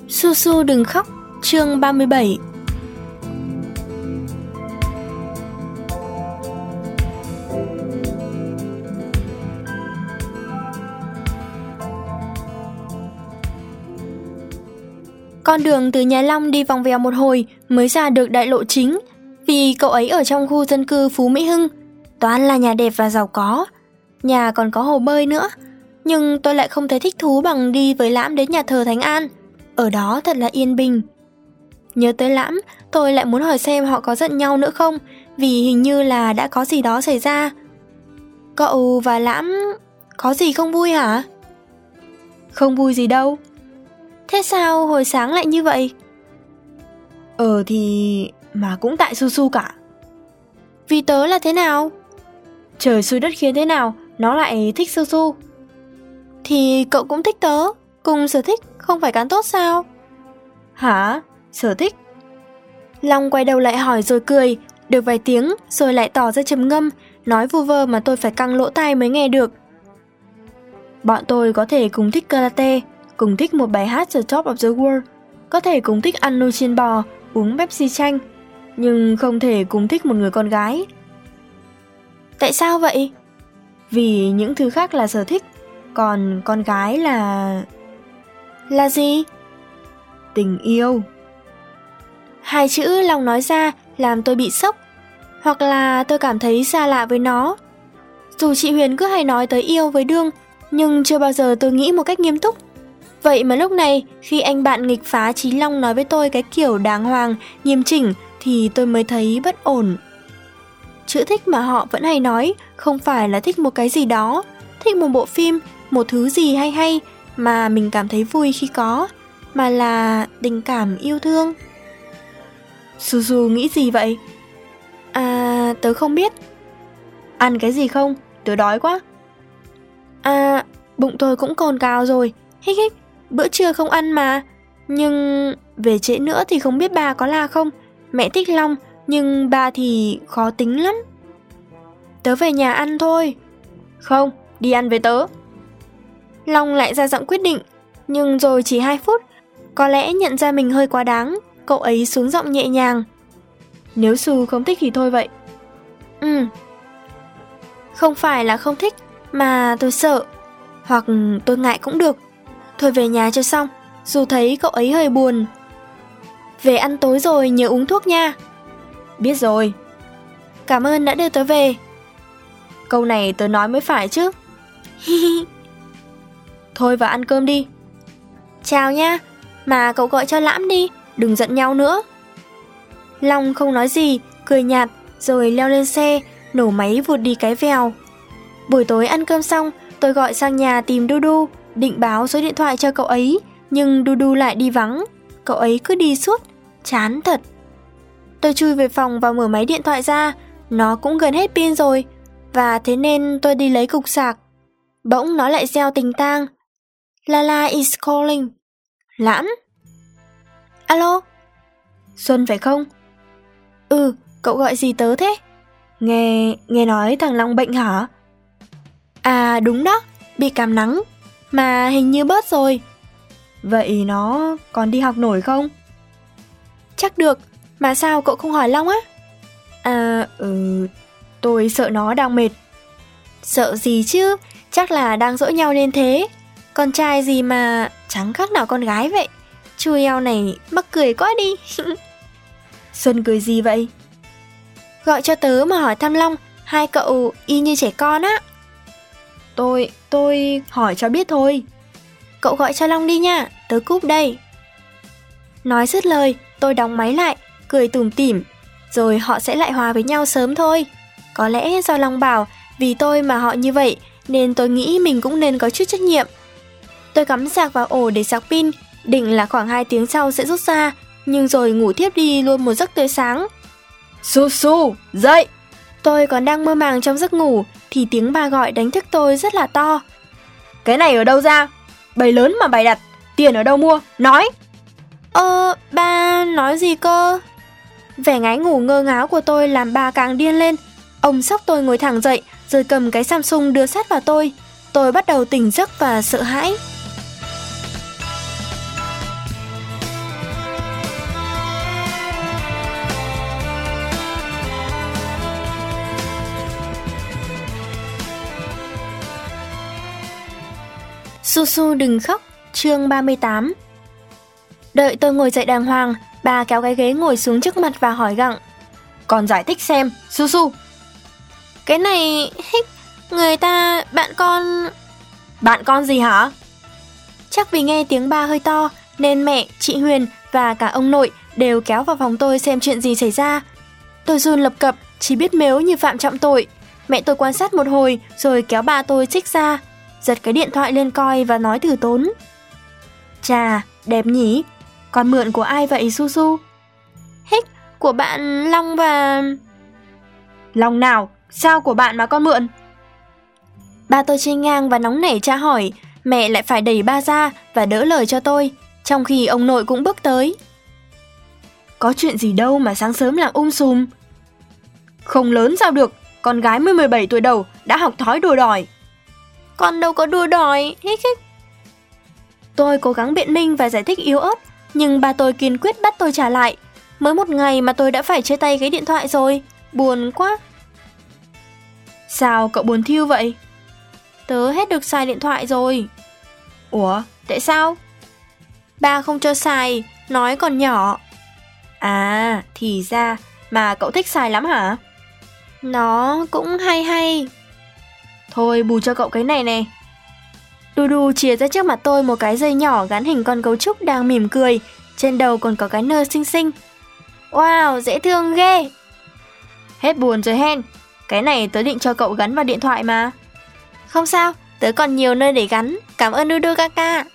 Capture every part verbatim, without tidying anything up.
Su Su đừng khóc, chương ba mươi bảy. Con đường từ nhà Long đi vòng vèo một hồi mới ra được đại lộ chính, vì cậu ấy ở trong khu dân cư Phú Mỹ Hưng, toàn là nhà đẹp và giàu có. Nhà còn có hồ bơi nữa, nhưng tôi lại không thấy thích thú bằng đi với Lãm đến nhà thờ Thánh An. Ở đó thật là yên bình. Nhớ tới Lãm, tôi lại muốn hỏi xem họ có giận nhau nữa không, vì hình như là đã có gì đó xảy ra. Cậu và Lãm có gì không vui hả? Không vui gì đâu. Thế sao hồi sáng lại như vậy? Ờ thì... mà cũng tại Su Su cả. Vì tớ là thế nào? Trời xui đất khiến thế nào nó lại thích Su Su? Thì cậu cũng thích tớ, cùng sở thích không phải càng tốt sao? Hả? Sở thích? Long quay đầu lại hỏi rồi cười, được vài tiếng rồi lại tỏ ra trầm ngâm, nói vu vơ mà tôi phải căng lỗ tai mới nghe được. Bọn tôi có thể cùng thích karate, cùng thích một bài hát The Top of the World, có thể cùng thích ăn nồi chiên bò, uống Pepsi chanh, nhưng không thể cùng thích một người con gái. Tại sao vậy? Vì những thứ khác là sở thích, còn con gái là... Là gì? Tình yêu. Hai chữ Long nói ra làm tôi bị sốc, hoặc là tôi cảm thấy xa lạ với nó. Dù chị Huyền cứ hay nói tới yêu với Đương, nhưng chưa bao giờ tôi nghĩ một cách nghiêm túc. Vậy mà lúc này, khi anh bạn nghịch phá Chí Long nói với tôi cái kiểu đàng hoàng, nghiêm chỉnh, thì tôi mới thấy bất ổn. Chữ thích mà họ vẫn hay nói không phải là thích một cái gì đó, thích một bộ phim, một thứ gì hay hay mà mình cảm thấy vui khi có, mà là tình cảm yêu thương. Su Su nghĩ gì vậy? À, tớ không biết. Ăn cái gì không? Tớ đói quá. À, bụng tôi cũng cồn cào rồi. Hích hích, bữa trưa không ăn mà. Nhưng về trễ nữa thì không biết ba có la không. Mẹ thích Long, nhưng ba thì khó tính lắm. Tớ về nhà ăn thôi. Không, đi ăn với tớ. Long lại ra giọng quyết định, nhưng rồi chỉ hai phút, có lẽ nhận ra mình hơi quá đáng, cậu ấy xuống giọng nhẹ nhàng. Nếu Su không thích thì thôi vậy. Ừ. Không phải là không thích, mà tôi sợ, hoặc tôi ngại cũng được. Thôi về nhà cho xong, dù thấy cậu ấy hơi buồn. Về ăn tối rồi nhớ uống thuốc nha. Biết rồi. Cảm ơn đã đưa tớ về. Câu này tớ nói mới phải chứ. Thôi vào ăn cơm đi. Chào nha. Mà cậu gọi cho Lãm đi, đừng giận nhau nữa. Long không nói gì, cười nhạt, rồi leo lên xe, nổ máy vụt đi cái vèo. Buổi tối ăn cơm xong, tôi gọi sang nhà tìm Du Du, định báo số điện thoại cho cậu ấy, nhưng Du Du lại đi vắng. Cậu ấy cứ đi suốt, chán thật. Tôi chui về phòng và mở máy điện thoại ra, nó cũng gần hết pin rồi, và thế nên tôi đi lấy cục sạc. Bỗng nó lại reo tình tang. Lala is calling. Lãm. Alo? Xuân phải không? Ừ, cậu gọi gì tớ thế? Nghe, nghe nói thằng Long bệnh hả? À đúng đó, bị cảm nắng, mà hình như bớt rồi. Vậy nó còn đi học nổi không? Chắc được, mà sao cậu không hỏi Long á? À, ừ, tôi sợ nó đang mệt. Sợ gì chứ, chắc là đang dỗi nhau nên thế. Con trai gì mà chẳng khác nào con gái vậy. Chui eo này mắc cười quá đi. Xuân cười gì vậy? Gọi cho tớ mà hỏi thăm Long, hai cậu y như trẻ con á. Tôi, tôi hỏi cho biết thôi. Cậu gọi cho Long đi nha, tớ cúp đây. Nói dứt lời, tôi đóng máy lại, cười tủm tỉm. Rồi họ sẽ lại hòa với nhau sớm thôi. Có lẽ do Long bảo vì tôi mà họ như vậy, nên tôi nghĩ mình cũng nên có chút trách nhiệm. Tôi cắm sạc vào ổ để sạc pin, định là khoảng hai tiếng sau sẽ rút ra, nhưng rồi ngủ thiếp đi luôn một giấc tới sáng. Su Su, dậy! Tôi còn đang mơ màng trong giấc ngủ thì tiếng bà gọi đánh thức tôi rất là to. Cái này ở đâu ra? Bày lớn mà bày đặt, tiền ở đâu mua? Nói! Ơ, ba nói gì cơ? Vẻ ngái ngủ ngơ ngáo của tôi làm bà càng điên lên. Ông xốc tôi ngồi thẳng dậy, rồi cầm cái Samsung đưa sát vào tôi. Tôi bắt đầu tỉnh giấc và sợ hãi. Su Su đừng khóc, chương ba mươi tám. Đợi tôi ngồi dậy đàng hoàng, bà kéo cái ghế ngồi xuống trước mặt và hỏi gặng. Con giải thích xem, Su Su. Cái này, hích, người ta, bạn con... Bạn con gì hả? Chắc vì nghe tiếng ba hơi to, nên mẹ, chị Huyền và cả ông nội đều kéo vào phòng tôi xem chuyện gì xảy ra. Tôi run lập cập, chỉ biết mếu như phạm trọng tội. Mẹ tôi quan sát một hồi rồi kéo ba tôi xích ra, giật cái điện thoại lên coi và nói từ tốn. Chà, đẹp nhỉ? Con mượn của ai vậy Su Su? Hích, của bạn Long và... Long nào? Sao của bạn mà con mượn? Ba tôi chênh ngang và nóng nảy tra hỏi. Mẹ lại phải đẩy ba ra và đỡ lời cho tôi, trong khi ông nội cũng bước tới. Có chuyện gì đâu mà sáng sớm làm um sùm. Không lớn sao được, con gái mới mười bảy tuổi đầu đã học thói đùa đòi. Con đâu có đùa đòi, hích hích. Tôi cố gắng biện minh và giải thích yếu ớt, nhưng ba tôi kiên quyết bắt tôi trả lại. Mới một ngày mà tôi đã phải chia tay cái điện thoại rồi, buồn quá. Sao cậu buồn thiu vậy? Tớ hết được xài điện thoại rồi. Ủa, tại sao? Ba không cho xài, nói còn nhỏ. À, thì ra, mà cậu thích xài lắm hả? Nó cũng hay hay. Thôi bù cho cậu cái này nè. Đu Đu chìa ra trước mặt tôi một cái dây nhỏ gắn hình con gấu trúc đang mỉm cười, trên đầu còn có cái nơ xinh xinh. Wow, dễ thương ghê. Hết buồn rồi hen. Cái này tớ định cho cậu gắn vào điện thoại mà. Không sao, tớ còn nhiều nơi để gắn. Cảm ơn Đu Đu ca ca.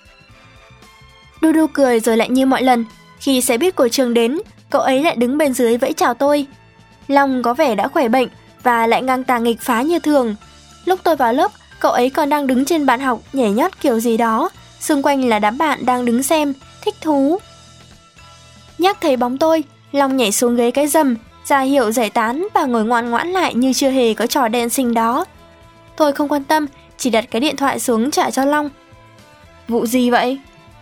Đu Đu cười rồi lại như mọi lần. Khi xe buýt của trường đến, cậu ấy lại đứng bên dưới vẫy chào tôi. Long có vẻ đã khỏe bệnh và lại ngang tàng nghịch phá như thường. Lúc tôi vào lớp, cậu ấy còn đang đứng trên bàn học nhảy nhót kiểu gì đó. Xung quanh là đám bạn đang đứng xem, thích thú. Nhắc thấy bóng tôi, Long nhảy xuống ghế cái rầm, ra hiệu giải tán và ngồi ngoan ngoãn lại như chưa hề có trò đen xinh đó. Tôi không quan tâm, chỉ đặt cái điện thoại xuống trả cho Long. Vụ gì vậy?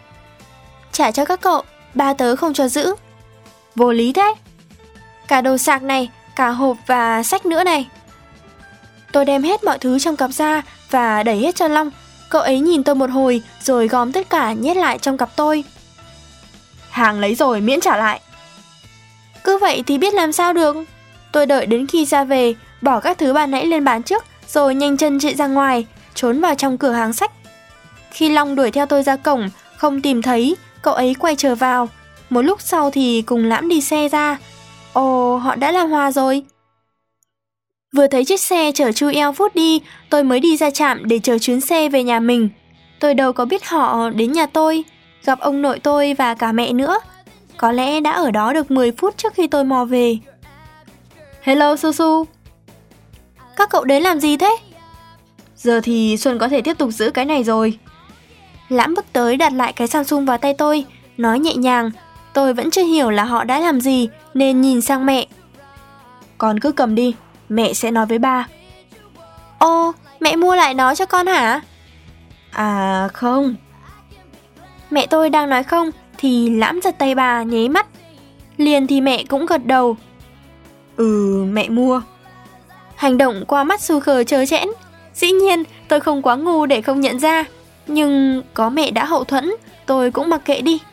Trả cho các cậu, ba tớ không cho giữ. Vô lý thế. Cả đồ sạc này, cả hộp và sách nữa này. Tôi đem hết mọi thứ trong cặp ra và đẩy hết cho Long. Cậu ấy nhìn tôi một hồi rồi gom tất cả nhét lại trong cặp tôi. Hàng lấy rồi miễn trả lại. Cứ vậy thì biết làm sao được. Tôi đợi đến khi ra về, bỏ các thứ ban nãy lên bàn trước, rồi nhanh chân chạy ra ngoài, trốn vào trong cửa hàng sách. Khi Long đuổi theo tôi ra cổng, không tìm thấy, cậu ấy quay trở vào. Một lúc sau thì cùng Lãm đi xe ra. Ồ, họ đã làm hòa rồi. Vừa thấy chiếc xe chở Chu eo vút đi, tôi mới đi ra trạm để chờ chuyến xe về nhà mình. Tôi đâu có biết họ đến nhà tôi, gặp ông nội tôi và cả mẹ nữa. Có lẽ đã ở đó được mười phút trước khi tôi mò về. Hello Su Su. Các cậu đến làm gì thế? Giờ thì Xuân có thể tiếp tục giữ cái này rồi. Lãm bước tới đặt lại cái Samsung vào tay tôi, nói nhẹ nhàng. Tôi vẫn chưa hiểu là họ đã làm gì nên nhìn sang mẹ. Con cứ cầm đi, mẹ sẽ nói với ba. Ô, mẹ mua lại nó cho con hả? À không. Mẹ tôi đang nói không thì Lãm giật tay bà nháy mắt. Liền thì mẹ cũng gật đầu. Ừ, mẹ mua. Hành động qua mắt xu khờ trơ trẽn. Dĩ nhiên tôi không quá ngu để không nhận ra, nhưng có mẹ đã hậu thuẫn, tôi cũng mặc kệ đi.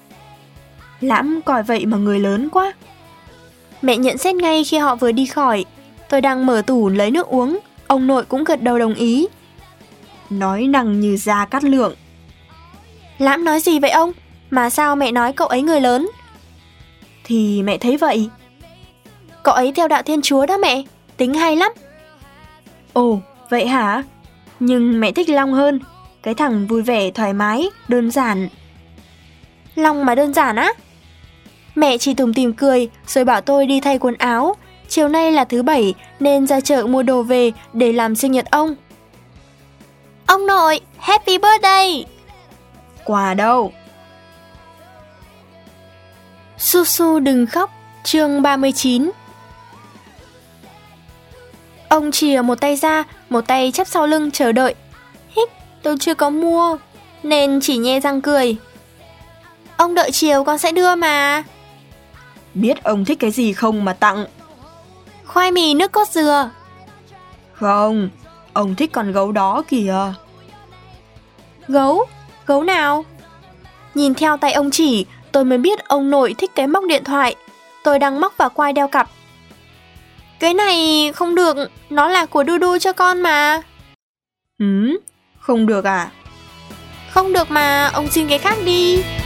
Lãm coi vậy mà người lớn quá. Mẹ nhận xét ngay khi họ vừa đi khỏi. Tôi đang mở tủ lấy nước uống, ông nội cũng gật đầu đồng ý. Nói năng như Gia Cát Lượng. Lãm nói gì vậy ông? Mà sao mẹ nói cậu ấy người lớn? Thì mẹ thấy vậy. Cậu ấy theo đạo Thiên Chúa đó mẹ, tính hay lắm. Ồ, vậy hả? Nhưng mẹ thích Long hơn. Cái thằng vui vẻ, thoải mái, đơn giản. Long mà đơn giản á? Mẹ chỉ tủm tỉm cười rồi bảo tôi đi thay quần áo. Chiều nay là thứ bảy nên ra chợ mua đồ về để làm sinh nhật ông. Ông nội, happy birthday! Quà đâu? Su Su đừng khóc, chương ba mươi chín. Ông chìa một tay ra, một tay chắp sau lưng chờ đợi. Hích, tôi chưa có mua, nên chỉ nhe răng cười. Ông đợi chiều con sẽ đưa mà. Biết ông thích cái gì không mà tặng. Khoai mì nước cốt dừa. Không, ông thích con gấu đó kìa. Gấu? Gấu nào? Nhìn theo tay ông chỉ, tôi mới biết ông nội thích cái móc điện thoại. Tôi đang móc vào quai đeo cặp. Cái này không được, nó là của Dudu cho con mà. Hứ, không được à? Không được mà, ông xin cái khác đi.